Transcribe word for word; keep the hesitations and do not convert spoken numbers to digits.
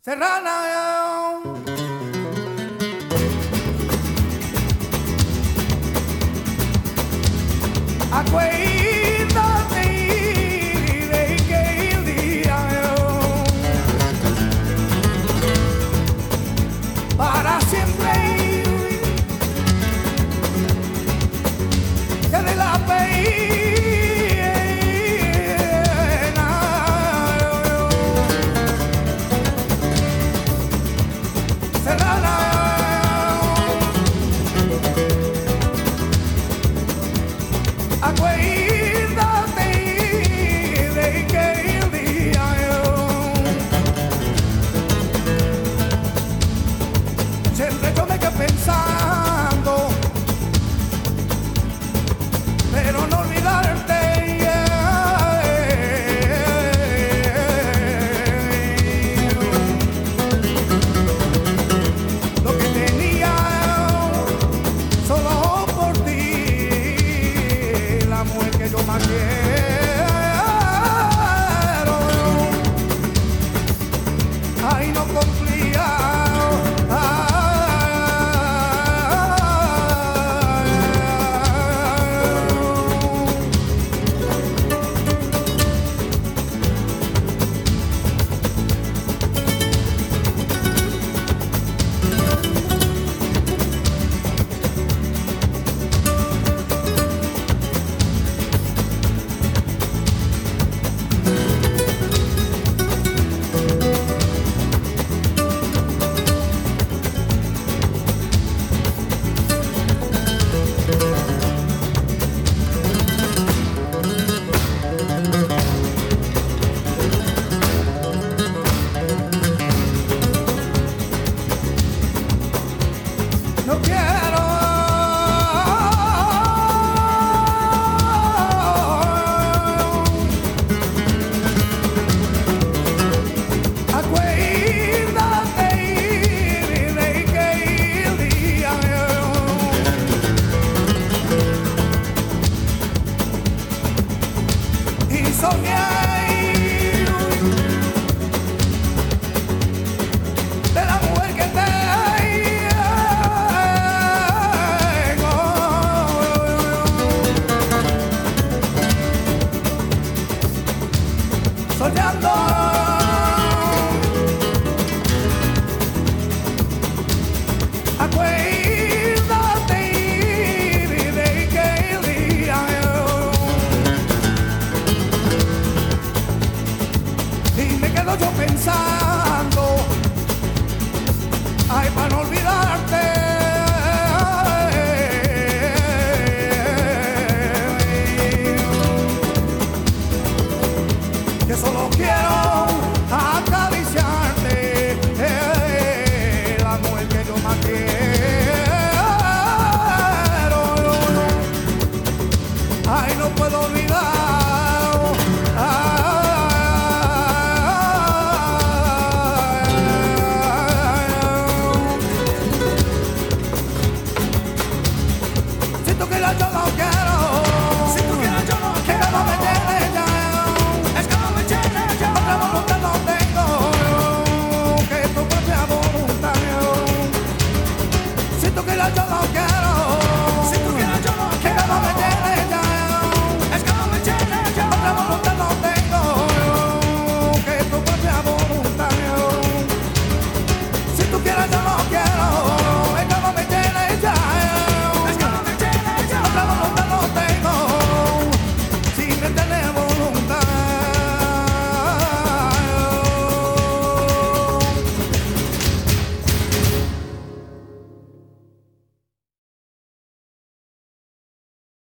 Serrana. Acuérdate de que el día para siempre que de la pena Serrana. Acuérdate de que el día siempre yo me quedé pensando, pero no olvidarte. Lo que tenía solo por ti, la mujer que yo más quiero. Ay, no cumplía. No quiero acuérdate de que el día y soñé de la mujer que te soñando. Acuérdate de que el día y me quedo yo pensando, ay, para no olvidarte. Que solo quiero acariciarte, eh, la mujer que yo más quiero. Ay, no puedo olvidar. Siento que la yo no quiero. Siento que la yo no quiero. Que no me tiene ya. Otra voluntad no tengo que tu propia voluntad. Siento que la yo no quiero.